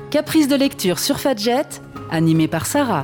Caprice de lecture sur Fadjet, animé par Sarah.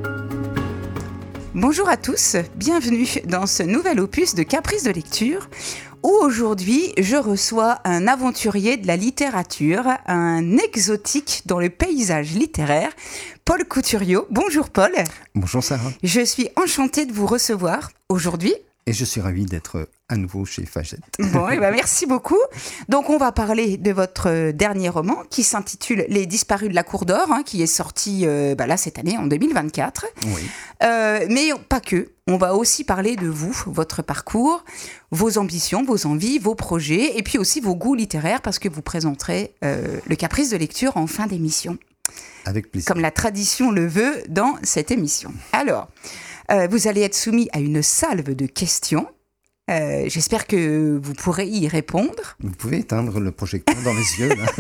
Bonjour à tous, bienvenue dans ce nouvel opus de Caprice de lecture où aujourd'hui je reçois un aventurier de la littérature, un exotique dans le paysage littéraire, Paul Couturiot. Bonjour Paul. Bonjour Sarah. Je suis enchantée de vous recevoir aujourd'hui. Et je suis ravi d'être à nouveau chez Fadjet. Bon, merci beaucoup. Donc, on va parler de votre dernier roman qui s'intitule Les disparus de la Cour d'Or, qui est sorti là, cette année, en 2024. Oui. Mais pas que. On va aussi parler de vous, votre parcours, vos ambitions, vos envies, vos projets, et puis aussi vos goûts littéraires, parce que vous présenterez le Caprice de lecture en fin d'émission. Avec plaisir. Comme la tradition le veut dans cette émission. Alors... vous allez être soumis à une salve de questions. J'espère que vous pourrez y répondre. Vous pouvez éteindre le projecteur dans les yeux, là.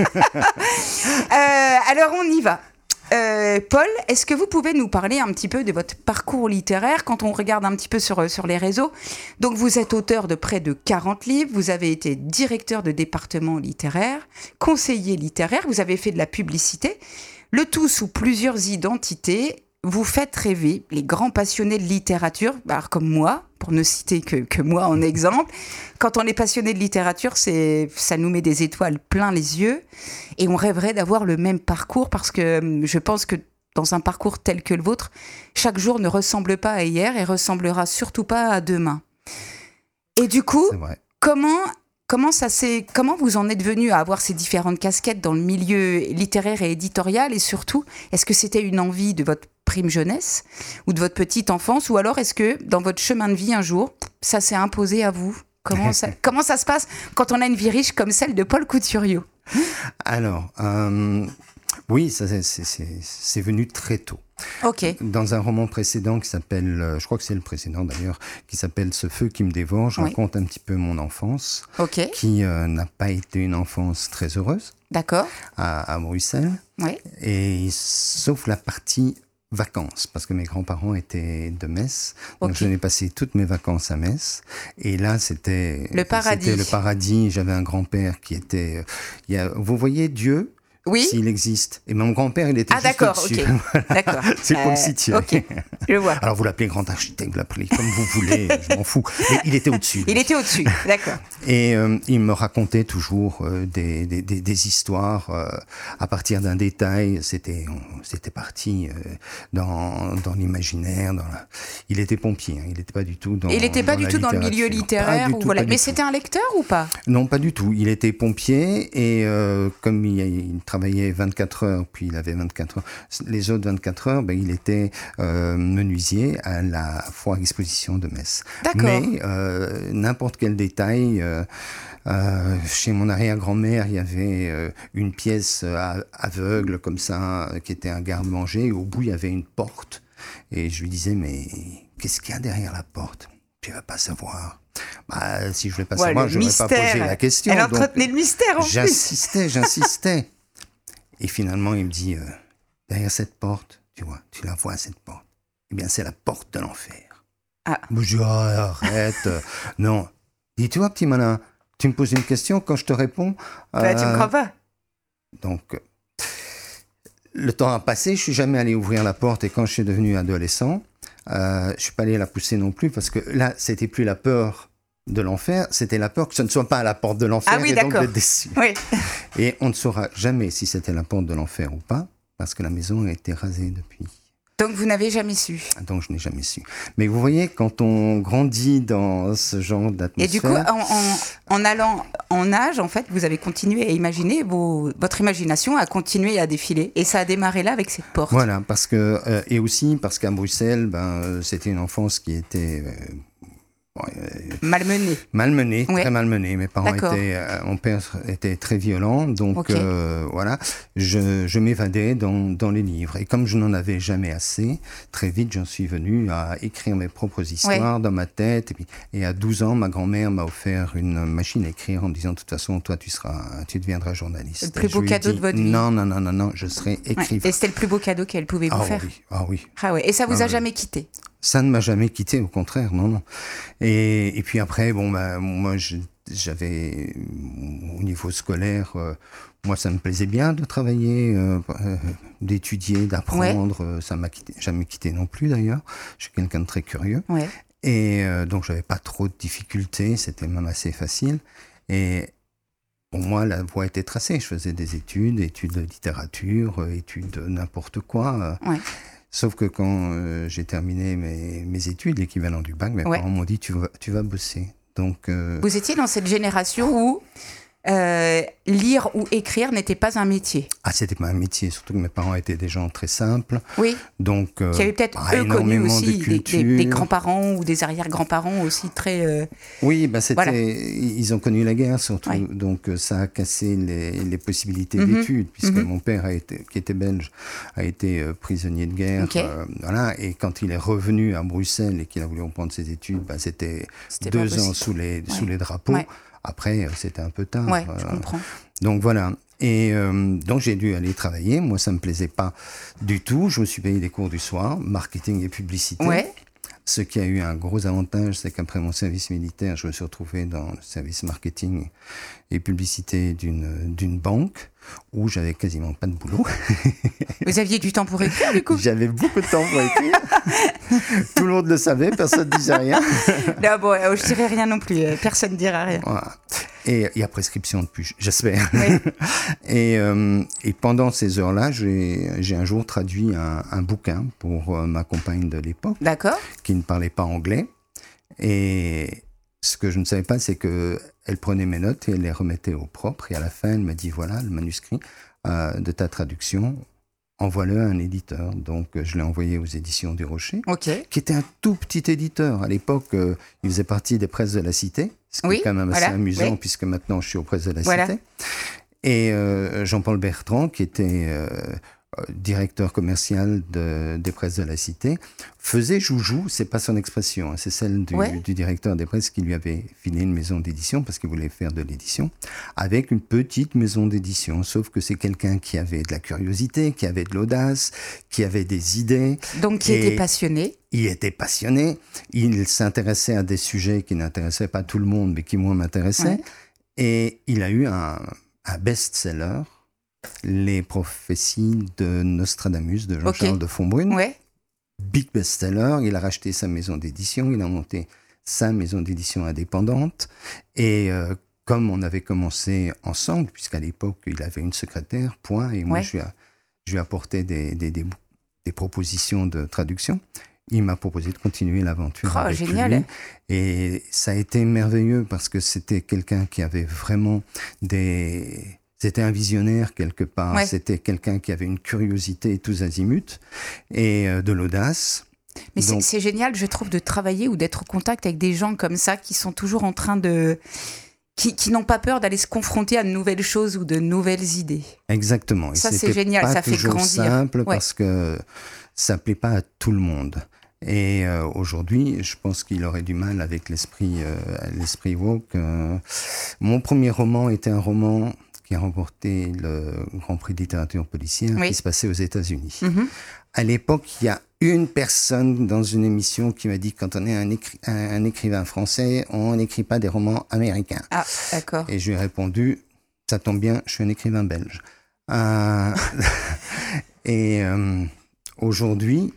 Alors, on y va. Paul, est-ce que vous pouvez nous parler un petit peu de votre parcours littéraire quand on regarde un petit peu sur les réseaux? Donc, vous êtes auteur de près de 40 livres, vous avez été directeur de département littéraire, conseiller littéraire, vous avez fait de la publicité, le tout sous plusieurs identités. Vous faites rêver les grands passionnés de littérature, alors comme moi, pour ne citer que moi en exemple. Quand on est passionné de littérature, ça nous met des étoiles plein les yeux et on rêverait d'avoir le même parcours parce que je pense que dans un parcours tel que le vôtre, chaque jour ne ressemble pas à hier et ressemblera surtout pas à demain. Et du coup, comment vous en êtes venu à avoir ces différentes casquettes dans le milieu littéraire et éditorial et surtout, est-ce que c'était une envie de votre prime jeunesse ou de votre petite enfance ou alors est-ce que dans votre chemin de vie un jour, ça s'est imposé à vous? Comment ça se passe quand on a une vie riche comme celle de Paul Couturiot? Alors, oui, c'est venu très tôt. Ok. Dans un roman précédent qui s'appelle, je crois que c'est le précédent d'ailleurs, qui s'appelle Ce feu qui me dévore, je raconte un petit peu mon enfance, qui n'a pas été une enfance très heureuse. D'accord. À Bruxelles. Oui. Et sauf la partie vacances, parce que mes grands-parents étaient de Metz, donc je n'ai passé toutes mes vacances à Metz, et là c'était le paradis. C'était le paradis. J'avais un grand-père qui était, vous voyez Dieu. Oui. S'il existe. Et mon grand-père, il était juste au-dessus. Okay. Voilà. D'accord. C'est pour le situer. Ok, je vois. Alors, vous l'appelez grand architecte, vous l'appelez comme vous voulez, je m'en fous. Mais il était au-dessus. Il était au-dessus, d'accord. Et il me racontait toujours des histoires à partir d'un détail. C'était parti dans l'imaginaire. Il était pompier, il n'était pas du tout dans. Il n'était pas du tout dans le milieu littéraire. Mais c'était un lecteur ou pas? Non, pas du tout. Il était pompier et comme il travaillait 24 heures, puis il avait 24 heures. Les autres 24 heures, il était menuisier à la foire exposition de Metz. D'accord. Mais n'importe quel détail, chez mon arrière-grand-mère, il y avait une pièce aveugle comme ça, qui était un garde-manger, et au bout, il y avait une porte. Et je lui disais, mais qu'est-ce qu'il y a derrière la porte? Tu ne vas pas savoir. Si je ne voulais pas savoir, je n'aurais pas posé la question. Elle entretenait le mystère en plus. J'insistais. Et finalement, il me dit, derrière cette porte, tu vois, tu la vois, cette porte. Eh bien, c'est la porte de l'enfer. Ah. Je dis, arrête. Non. Dis, tu vois, petit malin, tu me poses une question, quand je te réponds... Tu me crois pas. Donc, le temps a passé, je suis jamais allé ouvrir la porte, et quand je suis devenu adolescent, je suis pas allé la pousser non plus, parce que là, c'était plus la peur de l'enfer, c'était la peur que ce ne soit pas à la porte de l'enfer, et donc d'être déçu. Oui. Et on ne saura jamais si c'était la porte de l'enfer ou pas, parce que la maison a été rasée depuis. Donc vous n'avez jamais su. Donc je n'ai jamais su. Mais vous voyez, quand on grandit dans ce genre d'atmosphère... Et du coup, en allant en âge, en fait, vous avez continué à imaginer, votre imagination a continué à défiler. Et ça a démarré là avec cette porte. Voilà, parce que, et aussi parce qu'à Bruxelles, c'était une enfance qui était... Malmené, très malmené. Mes parents mon père était très violent, donc voilà, je m'évadais dans les livres. Et comme je n'en avais jamais assez, très vite j'en suis venu à écrire mes propres histoires dans ma tête. Et à 12 ans, ma grand-mère m'a offert une machine à écrire en disant, de toute façon, toi tu deviendras journaliste. Le plus beau cadeau de votre vie. Non, je serai écrivain. Et c'était le plus beau cadeau qu'elle pouvait vous faire. Oui. Et ça vous a jamais quitté? Ça ne m'a jamais quitté, au contraire, non. Et puis après, moi, au niveau scolaire, moi, ça me plaisait bien de travailler, d'étudier, d'apprendre. Ça m'a jamais quitté non plus, d'ailleurs. Je suis quelqu'un de très curieux. Ouais. Et donc, j'avais pas trop de difficultés. C'était même assez facile. Et pour moi, la voie était tracée. Je faisais des études de littérature, études de n'importe quoi. Ouais. Sauf que quand j'ai terminé mes études, l'équivalent du bac, mes parents m'ont dit tu vas bosser. Donc, vous étiez dans cette génération où lire ou écrire n'était pas un métier. Ah, c'était pas un métier, surtout que mes parents étaient des gens très simples. Oui. Donc, qui avaient peut-être eux connu aussi des grands-parents ou des arrière-grands-parents aussi très. Oui, ils ont connu la guerre surtout, donc ça a cassé les possibilités d'études, puisque mon père qui était belge, a été prisonnier de guerre. Okay. Voilà, et quand il est revenu à Bruxelles et qu'il a voulu reprendre ses études, c'était 2 ans sous les drapeaux. Ouais. Après, c'était un peu tard. Ouais, je comprends. Donc voilà. Et donc j'ai dû aller travailler. Moi, ça me plaisait pas du tout. Je me suis payé des cours du soir, marketing et publicité. Ouais. Ce qui a eu un gros avantage, c'est qu'après mon service militaire, je me suis retrouvé dans le service marketing et publicité d'une banque où j'avais quasiment pas de boulot. Vous aviez du temps pour écrire, du coup? J'avais beaucoup de temps pour écrire. Tout le monde le savait, personne ne disait rien. Non, bon, je dirais rien non plus, personne ne dira rien. Voilà. Et il y a prescription depuis, j'espère. Oui. Et pendant ces heures-là, j'ai un jour traduit un bouquin pour ma compagne de l'époque. D'accord. Qui ne parlait pas anglais. Et ce que je ne savais pas, c'est qu'elle prenait mes notes et elle les remettait au propre. Et à la fin, elle m'a dit, voilà, le manuscrit de ta traduction, envoie-le à un éditeur. Donc, je l'ai envoyé aux éditions du Rocher, qui était un tout petit éditeur. À l'époque, il faisait partie des presses de la Cité, ce qui est quand même assez amusant, puisque maintenant, je suis aux presses de la Cité. Et Jean-Paul Bertrand, qui était directeur commercial des presses de la Cité, faisait joujou, c'est pas son expression, c'est celle du directeur des presses qui lui avait filé une maison d'édition parce qu'il voulait faire de l'édition, avec une petite maison d'édition, sauf que c'est quelqu'un qui avait de la curiosité, qui avait de l'audace, qui avait des idées. Donc qui était passionné. Il était passionné, il s'intéressait à des sujets qui n'intéressaient pas tout le monde, mais qui moi m'intéressaient, et il a eu un best-seller, Les prophéties de Nostradamus de Jean-Charles de Fontbrune. Big best-seller, il a racheté sa maison d'édition, il a monté sa maison d'édition indépendante. Et comme on avait commencé ensemble, puisqu'à l'époque, il avait une secrétaire, et moi, je lui apportais des propositions de traduction. Il m'a proposé de continuer l'aventure avec génial. lui. Et ça a été merveilleux parce que c'était quelqu'un qui avait vraiment C'était un visionnaire quelque part. C'était quelqu'un qui avait une curiosité tous azimuts et de l'audace. Mais c'est génial, je trouve, de travailler ou d'être au contact avec des gens comme ça qui sont toujours en train de... Qui n'ont pas peur d'aller se confronter à de nouvelles choses ou de nouvelles idées. Exactement. Et ça, c'est génial, ça fait grandir. C'est simple parce que ça ne plaît pas à tout le monde. Et aujourd'hui, je pense qu'il aurait du mal avec l'esprit woke. Mon premier roman était un roman qui a remporté le Grand Prix de littérature policière qui se passait aux États-Unis. À l'époque, il y a une personne dans une émission qui m'a dit que quand on est un écrivain français, on n'écrit pas des romans américains. Ah, d'accord. Et je lui ai répondu, ça tombe bien, je suis un écrivain belge. Et aujourd'hui,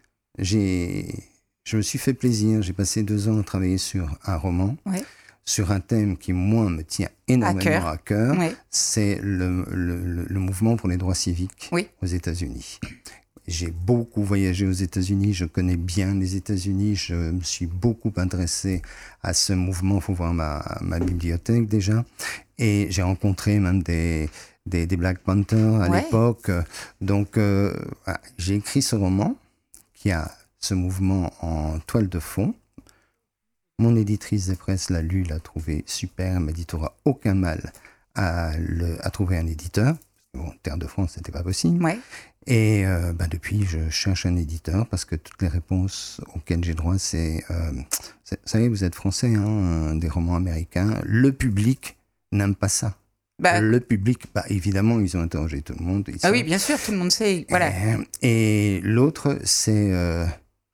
je me suis fait plaisir. J'ai passé 2 ans à travailler sur un roman, sur un thème qui, moi, me tient énormément à cœur. C'est le mouvement pour les droits civiques aux États-Unis. J'ai beaucoup voyagé aux États-Unis, je connais bien les États-Unis, je me suis beaucoup intéressé à ce mouvement. Il faut voir ma bibliothèque déjà. Et j'ai rencontré même des Black Panthers à l'époque. Donc, j'ai écrit ce roman qui a ce mouvement en toile de fond. Mon éditrice des presses l'a lu, l'a trouvé super. Elle m'a dit, tu n'auras aucun mal à trouver un éditeur. Bon, Terre de France, ce n'était pas possible. Et depuis, je cherche un éditeur parce que toutes les réponses auxquelles j'ai droit, c'est vous savez, vous êtes français, des romans américains. Le public n'aime pas ça. Le public, évidemment, ils ont interrogé tout le monde. Oui, bien sûr, tout le monde sait. Voilà. Et l'autre, c'est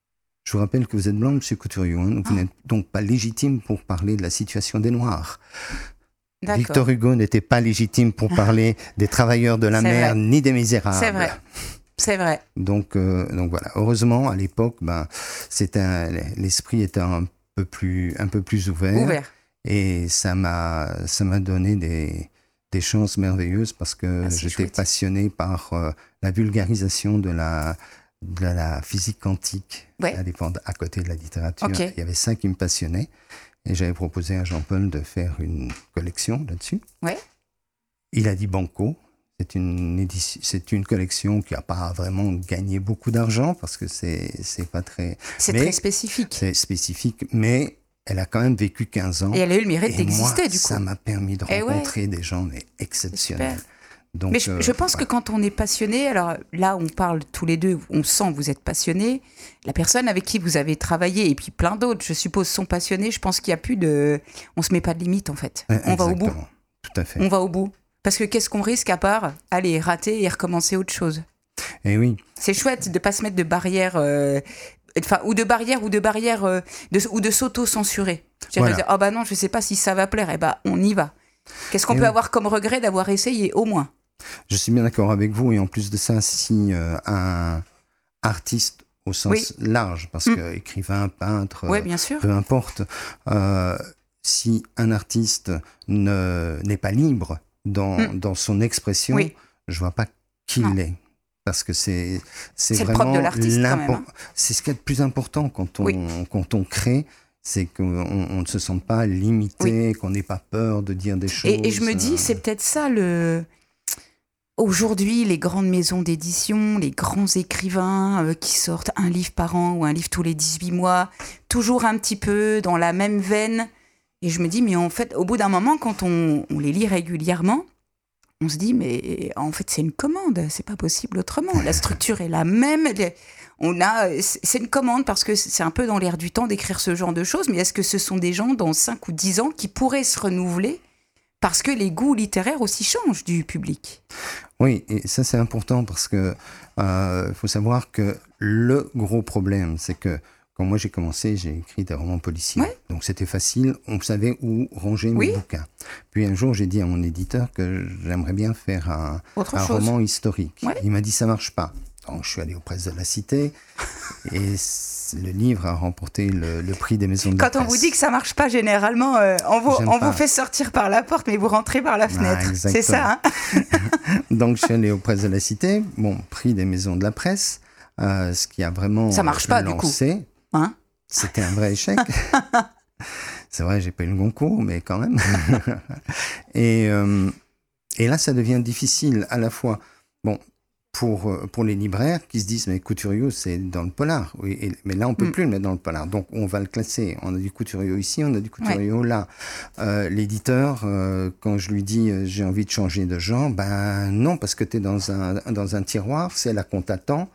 Je vous rappelle que vous êtes blanc, M. Couturier. Hein, vous n'êtes donc pas légitime pour parler de la situation des Noirs. D'accord. Victor Hugo n'était pas légitime pour parler des travailleurs de la mer, ni des misérables. C'est vrai. C'est vrai. Donc voilà. Heureusement, à l'époque, l'esprit était un peu plus ouvert. Et ça m'a donné des chances merveilleuses parce que j'étais passionné par la vulgarisation de la physique quantique à côté de la littérature. Okay. Il y avait ça qui me passionnait. Et j'avais proposé à Jean-Paul de faire une collection là-dessus. Ouais. Il a dit banco. C'est une collection qui n'a pas vraiment gagné beaucoup d'argent parce que c'est pas très... C'est très spécifique. C'est spécifique, mais elle a quand même vécu 15 ans. Et elle a eu le mérite d'exister, moi, du coup. Ça m'a permis de rencontrer des gens exceptionnels. Donc, mais je pense que quand on est passionné, alors là, on parle tous les deux, on sent que vous êtes passionnés. La personne avec qui vous avez travaillé, et puis plein d'autres, je suppose, sont passionnés. Je pense qu'il n'y a plus de... On ne se met pas de limite, en fait. On va au bout. Tout à fait. On va au bout. Parce que qu'est-ce qu'on risque à part aller rater et recommencer autre chose? Eh oui. C'est chouette de ne pas se mettre de barrières... ou de s'auto-censurer. Voilà. Dire, non, je ne sais pas si ça va plaire. On y va. Qu'est-ce qu'on peut avoir comme regret d'avoir essayé, au moins? Je suis bien d'accord avec vous. Et en plus de ça, si un artiste au sens large, parce que écrivain, peintre, bien sûr. peu importe, si un artiste n'est pas libre dans son expression, je ne vois pas qui il est. Parce que c'est vraiment le propre de l'artiste, quand même, hein. C'est ce qu'il y a de plus important quand on crée, c'est qu'on ne se sente pas limité, qu'on n'ait pas peur de dire des choses. Et je me dis, c'est peut-être ça Aujourd'hui, les grandes maisons d'édition, les grands écrivains qui sortent un livre par an ou un livre tous les 18 mois, toujours un petit peu dans la même veine. Et je me dis, mais en fait, au bout d'un moment, quand on les lit régulièrement, on se dit, mais en fait, c'est une commande, c'est pas possible autrement. La structure est la même. C'est une commande parce que c'est un peu dans l'air du temps d'écrire ce genre de choses, mais est-ce que ce sont des gens dans 5 ou 10 ans qui pourraient se renouveler parce que les goûts littéraires aussi changent du public? Oui, et ça c'est important parce que faut savoir que le gros problème, c'est que quand moi j'ai commencé, j'ai écrit des romans policiers. Donc c'était facile, on savait où ranger mes bouquins. Puis un jour, j'ai dit à mon éditeur que j'aimerais bien faire un roman historique. Il m'a dit ça marche pas. Donc je suis allé aux presses de la Cité et le livre a remporté le prix des maisons de la presse. Quand on vous dit que ça marche pas, généralement, on vous fait sortir par la porte, mais vous rentrez par la fenêtre. C'est ça, hein? Donc je suis allé aux presses de la Cité, prix des maisons de la presse, ce qui a vraiment ça marche pas, lancé. Du coup. Hein? C'était un vrai échec. C'est vrai, j'ai pas eu le Goncourt, mais quand même. Et là, ça devient difficile à la fois. Pour les libraires qui se disent, mais Couturier, c'est dans le polar. Oui, mais là, on ne peut plus le mettre dans le polar. Donc, on va le classer. On a du Couturier ici, on a du Couturier là. L'éditeur, quand je lui dis, j'ai envie de changer de genre, non, parce que tu es dans un tiroir, c'est là qu'on t'attend.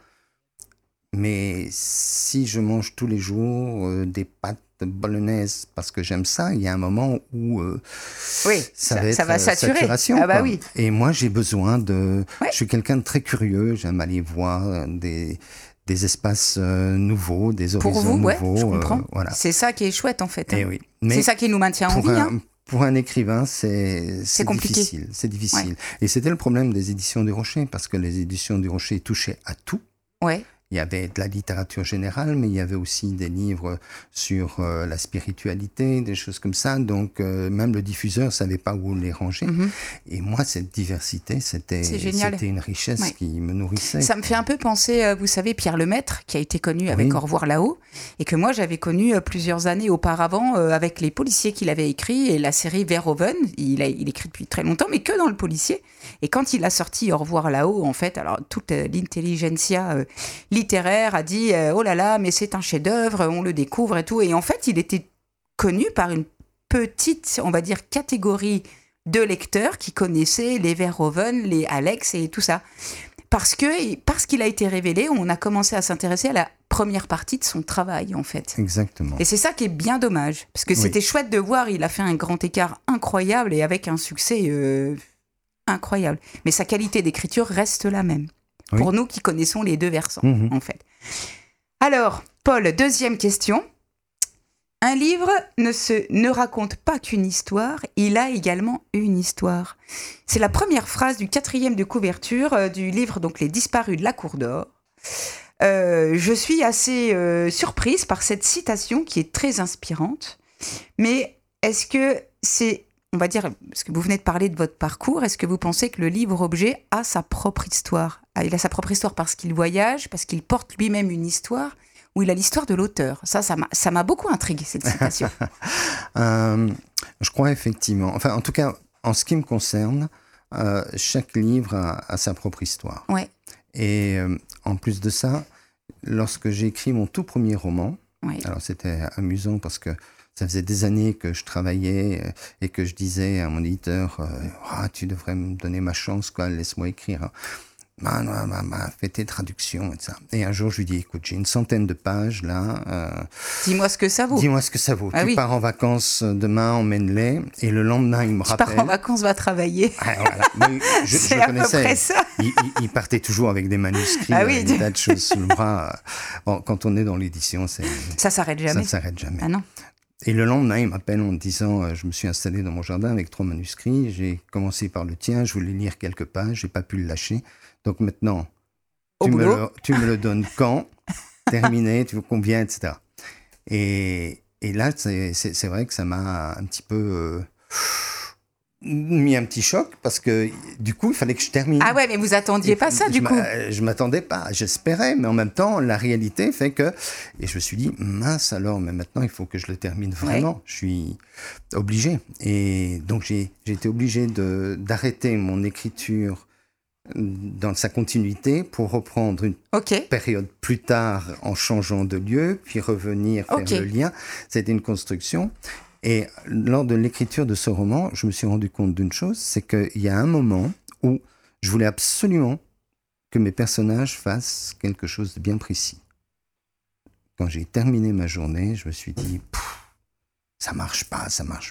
Mais si je mange tous les jours des pâtes bolognaise parce que j'aime ça, il y a un moment où ça va saturer. Saturation. Oui. Et moi, j'ai besoin de... Je suis quelqu'un de très curieux, j'aime aller voir des espaces nouveaux, des horizons nouveaux. Je comprends. Voilà. C'est ça qui est chouette, en fait. Et oui. Mais c'est ça qui nous maintient en vie. Pour un écrivain, c'est difficile. C'est difficile. Et c'était le problème des éditions du Rocher, parce que les éditions du Rocher touchaient à tout. Ouais. Il y avait de la littérature générale, mais il y avait aussi des livres sur la spiritualité, des choses comme ça. Donc, même le diffuseur ne savait pas où les ranger. Et moi, cette diversité, c'était une richesse qui me nourrissait. Ça me fait un peu penser, vous savez, Pierre Lemaître, qui a été connu avec Au revoir là-haut, et que moi, j'avais connu plusieurs années auparavant avec les policiers qu'il avait écrits et la série Verhoeven. Il écrit depuis très longtemps, mais que dans le policier. Et quand il a sorti Au revoir là-haut, en fait, alors toute l'intelligentsia littéraire a dit oh là là, mais c'est un chef-d'œuvre, on le découvre et tout. Et en fait, il était connu par une petite, on va dire, catégorie de lecteurs qui connaissaient les Verhoeven, les Alex et tout ça. Parce qu'il a été révélé, on a commencé à s'intéresser à la première partie de son travail, en fait. Exactement. Et c'est ça qui est bien dommage. Parce que c'était chouette de voir, il a fait un grand écart incroyable et avec un succès incroyable. Mais sa qualité d'écriture reste la même. Pour nous qui connaissons les deux versants, en fait. Alors, Paul, deuxième question. Un livre ne raconte pas qu'une histoire, il a également une histoire. C'est la première phrase du 4e de couverture du livre, donc Les Disparus de la Cour d'Or. Je suis assez surprise par cette citation qui est très inspirante. Mais est-ce que c'est, on va dire, parce que vous venez de parler de votre parcours, est-ce que vous pensez que le livre-objet a sa propre histoire ? Il a sa propre histoire parce qu'il voyage, parce qu'il porte lui-même une histoire, ou il a l'histoire de l'auteur ? Ça m'a beaucoup intrigué, cette citation. Je crois effectivement, enfin en tout cas, en ce qui me concerne, chaque livre a sa propre histoire. Ouais. Et en plus de ça, lorsque j'ai écrit mon tout premier roman, alors c'était amusant parce que ça faisait des années que je travaillais et que je disais à mon éditeur tu devrais me donner ma chance, quoi, laisse-moi écrire. Fais tes traductions et ça. Et un jour, je lui dis, écoute, j'ai une centaine de pages là. Dis-moi ce que ça vaut. Dis-moi ce que ça vaut. Tu pars en vacances demain, emmène-les. Et le lendemain, il me rappelle. Tu pars en vacances, va travailler. Voilà. Je à connaissais. Peu près ça. Il partait toujours avec des manuscrits, des tas de choses sous le bras. Bon, quand on est dans l'édition, ça s'arrête jamais. Ça s'arrête jamais. Ah non. Et le lendemain, il m'appelle en me disant, je me suis installé dans mon jardin avec 3 manuscrits. J'ai commencé par le tien. Je voulais lire quelques pages. J'ai pas pu le lâcher. Donc maintenant, tu me le donnes quand, terminé, tu veux combien, etc. Et là, c'est vrai que ça m'a un petit peu mis un petit choc parce que du coup, il fallait que je termine. Ah ouais, mais vous attendiez pas ça du coup ? Je m'attendais pas, j'espérais, mais en même temps, la réalité fait que... Et je me suis dit, mince alors, mais maintenant, il faut que je le termine vraiment. Ouais. Je suis obligé. Et donc, j'ai été obligé d'arrêter mon écriture dans sa continuité pour reprendre une période plus tard en changeant de lieu, puis revenir faire le lien. C'était une construction. Et lors de l'écriture de ce roman, je me suis rendu compte d'une chose, c'est qu'il y a un moment où je voulais absolument que mes personnages fassent quelque chose de bien précis. Quand j'ai terminé ma journée, je me suis dit, ça marche pas.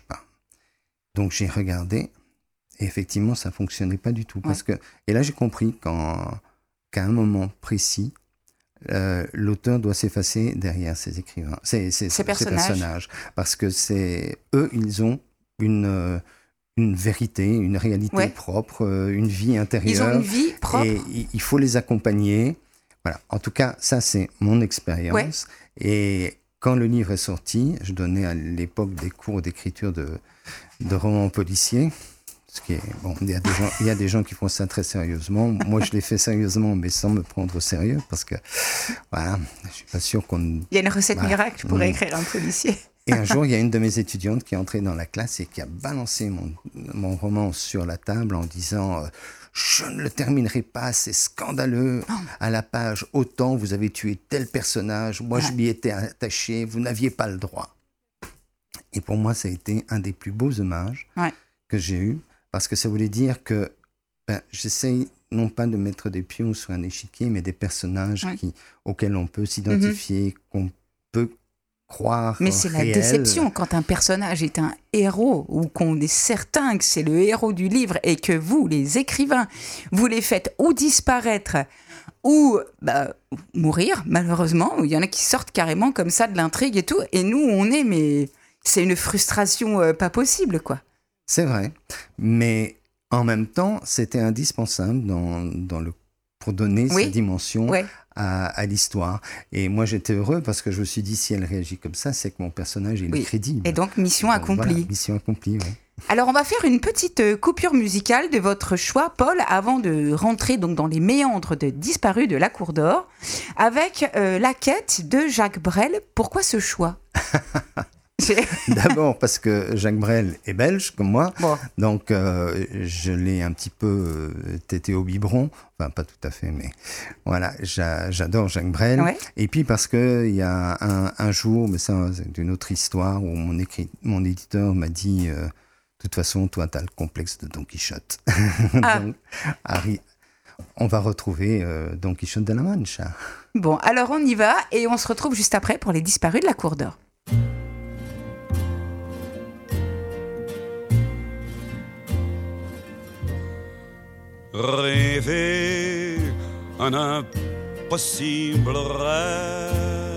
Donc j'ai regardé. Et effectivement, ça ne fonctionnait pas du tout. Parce que, et là, j'ai compris qu'à un moment précis, l'auteur doit s'effacer derrière ses écrivains, ses personnages. Parce que eux, ils ont une vérité, une réalité propre, une vie intérieure. Ils ont une vie propre. Et il faut les accompagner. Voilà. En tout cas, ça, c'est mon expérience. Ouais. Et quand le livre est sorti, je donnais à l'époque des cours d'écriture de romans policiers. Ce qui est, bon, il y a des gens qui font ça très sérieusement. Moi, je l'ai fait sérieusement, mais sans me prendre au sérieux, parce que, voilà, je suis pas sûr qu'on... Il y a une recette miracle pour écrire un policier. Et un jour, il y a une de mes étudiantes qui est entrée dans la classe et qui a balancé mon roman sur la table en disant « Je ne le terminerai pas, c'est scandaleux. À la page, autant vous avez tué tel personnage, moi je m'y étais attaché, vous n'aviez pas le droit. » Et pour moi, ça a été un des plus beaux hommages que j'ai eus. Parce que ça voulait dire que j'essaye non pas de mettre des pions sur un échiquier, mais des personnages auxquels on peut s'identifier, qu'on peut croire Mais c'est réels. La déception quand un personnage est un héros ou qu'on est certain que c'est le héros du livre et que vous, les écrivains, vous les faites ou disparaître ou mourir, malheureusement. Il y en a qui sortent carrément comme ça de l'intrigue et tout. Et nous, mais c'est une frustration pas possible, quoi. C'est vrai, mais en même temps, c'était indispensable pour donner sa dimension à l'histoire. Et moi, j'étais heureux parce que je me suis dit, si elle réagit comme ça, c'est que mon personnage est crédible. Et donc, mission accomplie. Voilà, mission accomplie, oui. Alors, on va faire une petite coupure musicale de votre choix, Paul, avant de rentrer donc dans les méandres de Disparus de la Cour d'Or, avec La Quête de Jacques Brel. Pourquoi ce choix ? D'abord parce que Jacques Brel est belge comme moi, donc je l'ai un petit peu tété au biberon, enfin pas tout à fait, mais voilà, j'adore Jacques Brel. Et puis parce qu'il y a un jour, mais ça c'est une autre histoire, où mon éditeur m'a dit de toute façon toi t'as le complexe de Don Quichotte. Donc, Harry, on va retrouver Don Quichotte de la Mancha. Bon, alors on y va et on se retrouve juste après pour les Disparus de la Cour d'Or. Rêver un impossible rêve,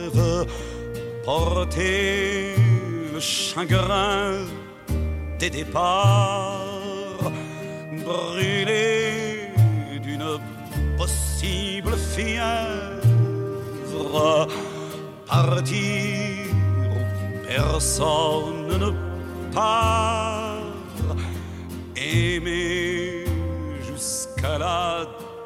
rêve, porter le chagrin des départs, brûler d'une possible fièvre, partir où personne ne part, aimer jusqu'à la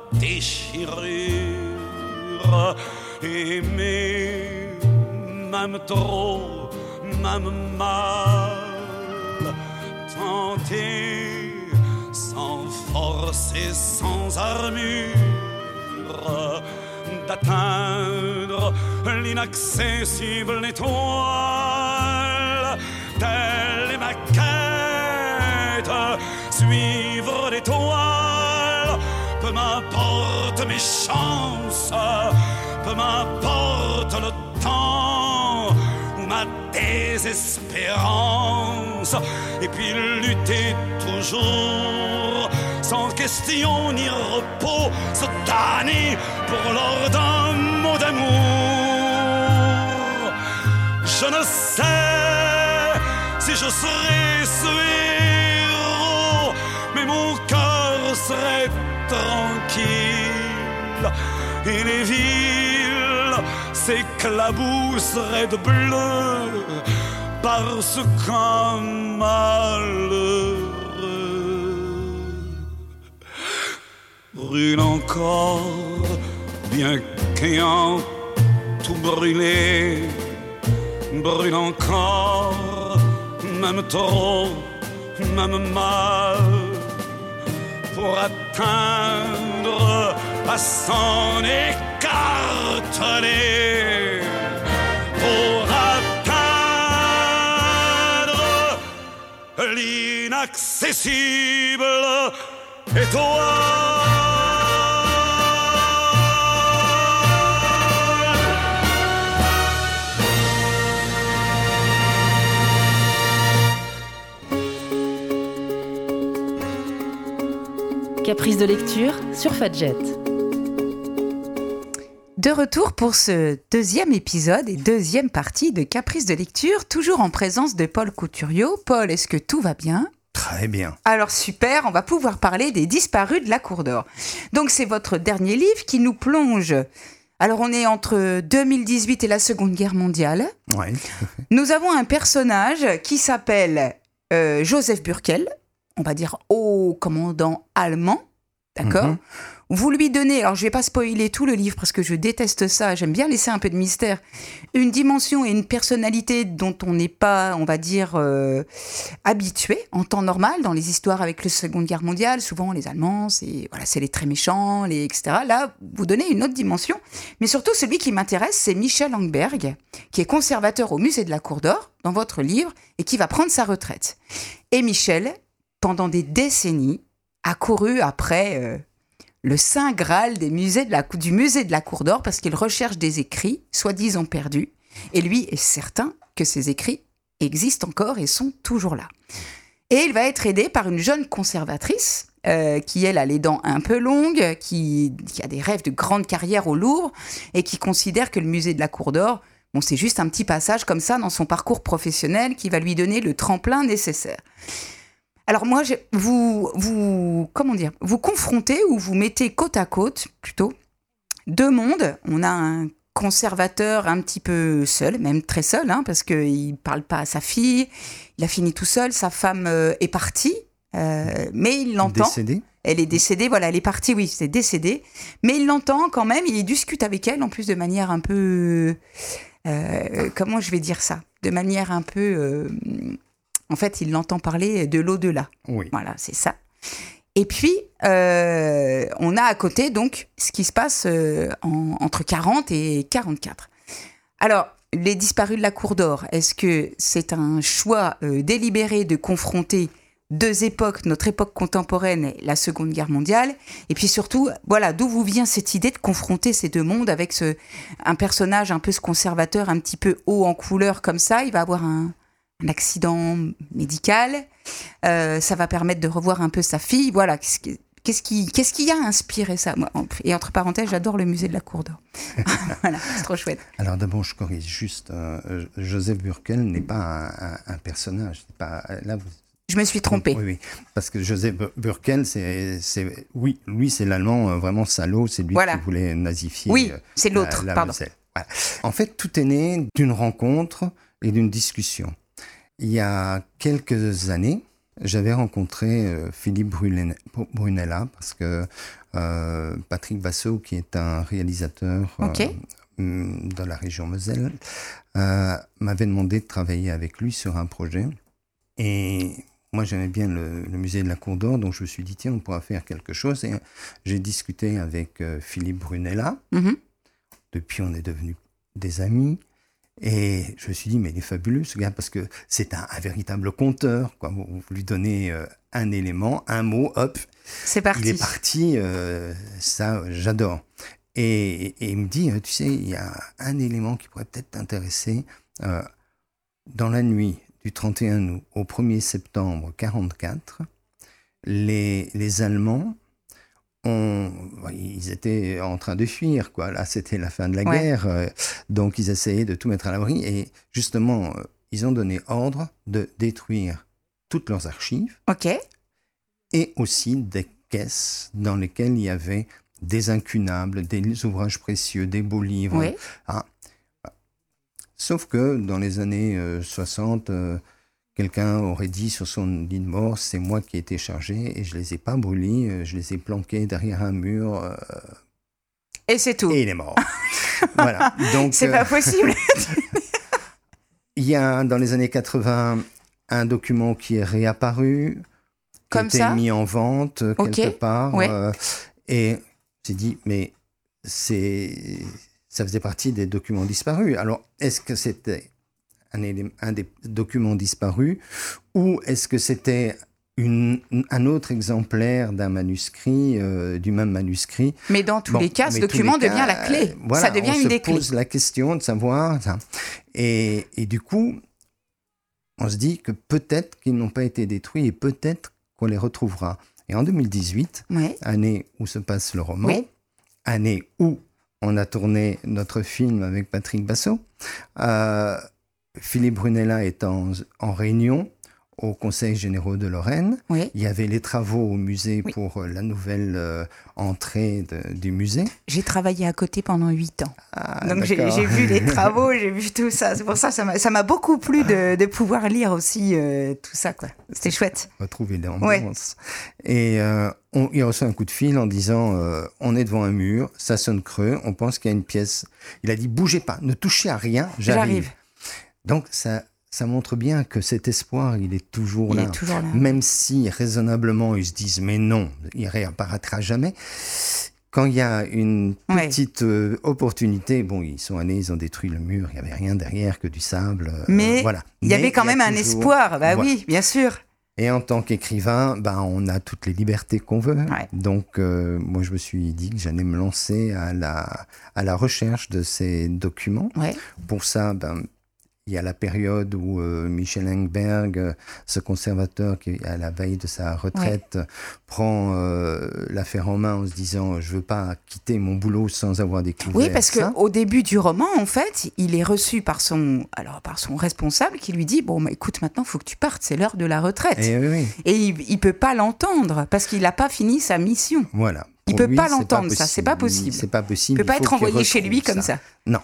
déchirure, aimer même trop, même mal, tenter sans force et sans armure d'atteindre l'inaccessible étoile. Telle est ma quête, suivre l'étoile. Peu m'importe mes chances, peu m'importe le temps ou ma désespérance. Et puis lutter toujours, sans question ni repos, se damner pour l'or d'un mot d'amour. Je ne sais si je serai ce héros, mais mon cœur serait tranquille et les villes s'éclabousseraient de bleu parce qu'un malheureux brûle encore, bien qu'ayant tout brûlé, brûle encore, même trop, même mal, pour atteindre à s'en écarteler, pour atteindre l'inaccessible étoile. Caprice de lecture sur Fadjet. De retour pour ce deuxième épisode et deuxième partie de Caprice de lecture, toujours en présence de Paul Couturiot. Paul, est-ce que tout va bien ? Très bien. Alors super, on va pouvoir parler des disparus de la Cour d'Or. Donc c'est votre dernier livre qui nous plonge. Alors on est entre 2018 et la Seconde Guerre mondiale. Oui. Nous avons un personnage qui s'appelle Joseph Burkel, on va dire haut commandant allemand, d'accord ? Mhm. Vous lui donnez, alors je ne vais pas spoiler tout le livre parce que je déteste ça, j'aime bien laisser un peu de mystère, une dimension et une personnalité dont on n'est pas, on va dire, habitué en temps normal dans les histoires avec la Seconde Guerre mondiale. Souvent les Allemands, c'est les très méchants, etc. Là, vous donnez une autre dimension. Mais surtout, celui qui m'intéresse, c'est Michel Angberg, qui est conservateur au musée de la Cour d'Or, dans votre livre, et qui va prendre sa retraite. Et Michel, pendant des décennies, a couru après le Saint Graal du musée de la Cour d'Or parce qu'il recherche des écrits soi-disant perdus. Et lui est certain que ces écrits existent encore et sont toujours là. Et il va être aidé par une jeune conservatrice qui, elle, a les dents un peu longues, qui a des rêves de grande carrière au Louvre et qui considère que le musée de la Cour d'Or, bon, c'est juste un petit passage comme ça dans son parcours professionnel qui va lui donner le tremplin nécessaire. Alors moi, vous confrontez ou vous mettez côte à côte, plutôt, deux mondes. On a un conservateur un petit peu seul, même très seul, parce qu'il ne parle pas à sa fille, il a fini tout seul, sa femme est partie, mais il l'entend. Décédée ? Elle est décédée, voilà, elle est partie, oui, c'est décédée. Mais il l'entend quand même, il discute avec elle, en plus de manière un peu... comment je vais dire ça ? De manière un peu... En fait, il l'entend parler de l'au-delà. Oui. Voilà, c'est ça. Et puis, on a à côté, donc, ce qui se passe entre 40 et 44. Alors, les disparus de la Cour d'Or, est-ce que c'est un choix délibéré de confronter deux époques, notre époque contemporaine et la Seconde Guerre mondiale ? Et puis surtout, voilà, d'où vous vient cette idée de confronter ces deux mondes avec un personnage un peu ce conservateur, un petit peu haut en couleur comme ça. Il va avoir un accident médical, ça va permettre de revoir un peu sa fille. Voilà, Qu'est-ce qui a inspiré ça, moi? Et entre parenthèses, j'adore le musée de la Cour d'Or. Voilà, c'est trop chouette. Alors d'abord, je corrige juste, Joseph Burkel n'est pas un personnage. Là, je me suis trompée. Oui, parce que Joseph Burkel, lui, c'est l'Allemand vraiment salaud, c'est lui qui voulait nazifier. Oui, c'est l'autre, pardon. Voilà. En fait, tout est né d'une rencontre et d'une discussion. Il y a quelques années, j'avais rencontré Philippe Brunella, parce que Patrick Basso, qui est un réalisateur dans la région Moselle, m'avait demandé de travailler avec lui sur un projet. Et moi, j'aimais bien le musée de la Cour d'Or, donc je me suis dit, tiens, on pourra faire quelque chose. Et j'ai discuté avec Philippe Brunella. Mm-hmm. Depuis, on est devenus des amis. Et je me suis dit, mais il est fabuleux, ce gars, parce que c'est un véritable conteur, quoi. Vous lui donnez un élément, un mot, hop. C'est parti. Il est parti, ça, j'adore. Et il me dit, tu sais, il y a un élément qui pourrait peut-être t'intéresser. Dans la nuit du 31 août au 1er septembre 1944, les Allemands, ils étaient en train de fuir, quoi. Là, c'était la fin de la guerre, donc ils essayaient de tout mettre à l'abri. Et justement, ils ont donné ordre de détruire toutes leurs archives, et aussi des caisses dans lesquelles il y avait des incunables, des ouvrages précieux, des beaux livres. Oui. Sauf que dans les années 60, quelqu'un aurait dit sur son lit de mort, c'est moi qui ai été chargé, et je ne les ai pas brûlés, je les ai planqués derrière un mur. Et c'est tout. Et il est mort. Voilà. Donc, c'est pas possible. Il y a dans les années 80 un document qui est réapparu, qui a été mis en vente quelque part. Et j'ai dit, mais ça faisait partie des documents disparus. Alors, est-ce que c'était un des documents disparus, ou est-ce que c'était un autre exemplaire d'un manuscrit, du même manuscrit? Mais dans tous les cas, ce document devient la clé. Voilà, ça devient une des clés. On se pose la question de savoir ça. Et du coup, on se dit que peut-être qu'ils n'ont pas été détruits, et peut-être qu'on les retrouvera. Et en 2018, année où se passe le roman, année où on a tourné notre film avec Patrick Basso, Philippe Brunella est en réunion au Conseil général de Lorraine. Il y avait les travaux au musée pour la nouvelle entrée du musée. J'ai travaillé à côté pendant 8 ans. Donc j'ai vu les travaux, j'ai vu tout ça. C'est pour ça que ça m'a beaucoup plu de pouvoir lire aussi tout ça, quoi. C'était chouette. Retrouver l'ambiance. Et il reçoit un coup de fil en disant on est devant un mur, ça sonne creux, on pense qu'il y a une pièce. Il a dit bougez pas, ne touchez à rien, j'arrive. Donc ça montre bien que cet espoir, il est toujours là. Même si, raisonnablement, ils se disent « mais non, il réapparaîtra jamais ». Quand il y a une petite opportunité, ils sont allés, ils ont détruit le mur, il n'y avait rien derrière que du sable. Mais il y avait quand même un espoir, oui, bien sûr. Et en tant qu'écrivain, on a toutes les libertés qu'on veut. Donc, moi, je me suis dit que j'allais me lancer à la recherche de ces documents. Pour ça, il y a la période où Michel Engberg, ce conservateur qui est à la veille de sa retraite, prend l'affaire en main en se disant « je ne veux pas quitter mon boulot sans avoir découvert ça ». Oui, parce qu'au début du roman, en fait, il est reçu par son responsable qui lui dit « bon, écoute, maintenant, il faut que tu partes, c'est l'heure de la retraite ». Et il ne peut pas l'entendre parce qu'il n'a pas fini sa mission. Voilà. Il ne peut pas l'entendre, ça, c'est pas possible. C'est pas possible. Il ne peut pas être envoyé chez lui comme ça. Non.